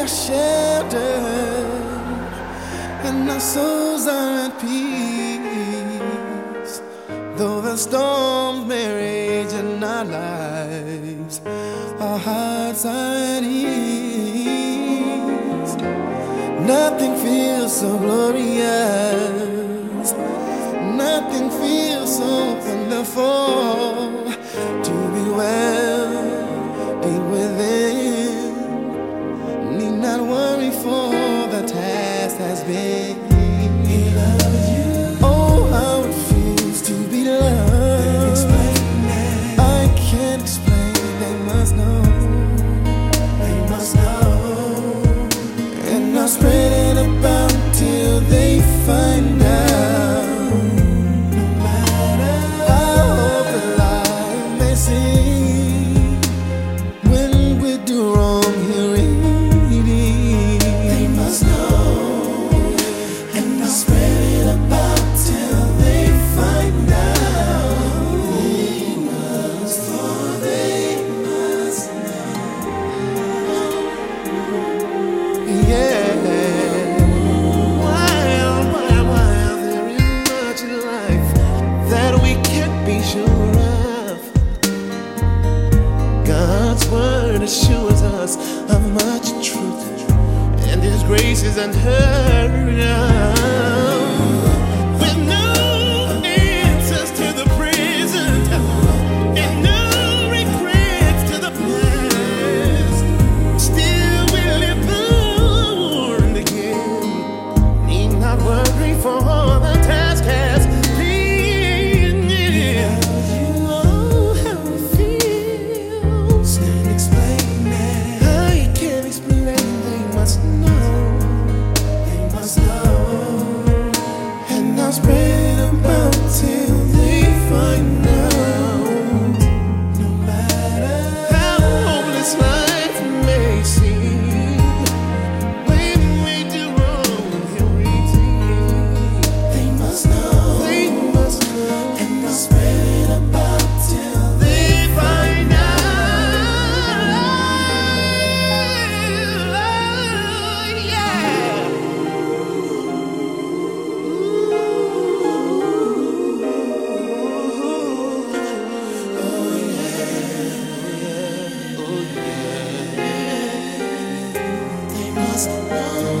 are sheltered, and our souls are at peace. Though the storms may rage in our lives, our hearts are at ease. Nothing feels so glorious, nothing feels so wonderful to be well, deep within. Need not worry, for the task has been. He loves you. Oh, how it feels to be loved. I can't explain, they must know. They must know. And I'll spread it about till they find out. No matter how open life may seem, when we do wrong, he'll read. They must know. And I'll spread it about till they find out. They must, for they must know. Yeah. While there is much in life that we can't be sure of, God's word assures us of much truth, and His grace is unheard of. With no answers to the present, and no regrets to the past, still we live born again. Need not worry, for the task has been. Oh, how it feels. Can't explain it. I can't explain. They must know. They must know. And I'll spread about till they find out. No matter how hopeless life may seem, when we do wrong, He'll redeem. They must know. They must know. And I'll spread it about till they find out. Yeah. They must know.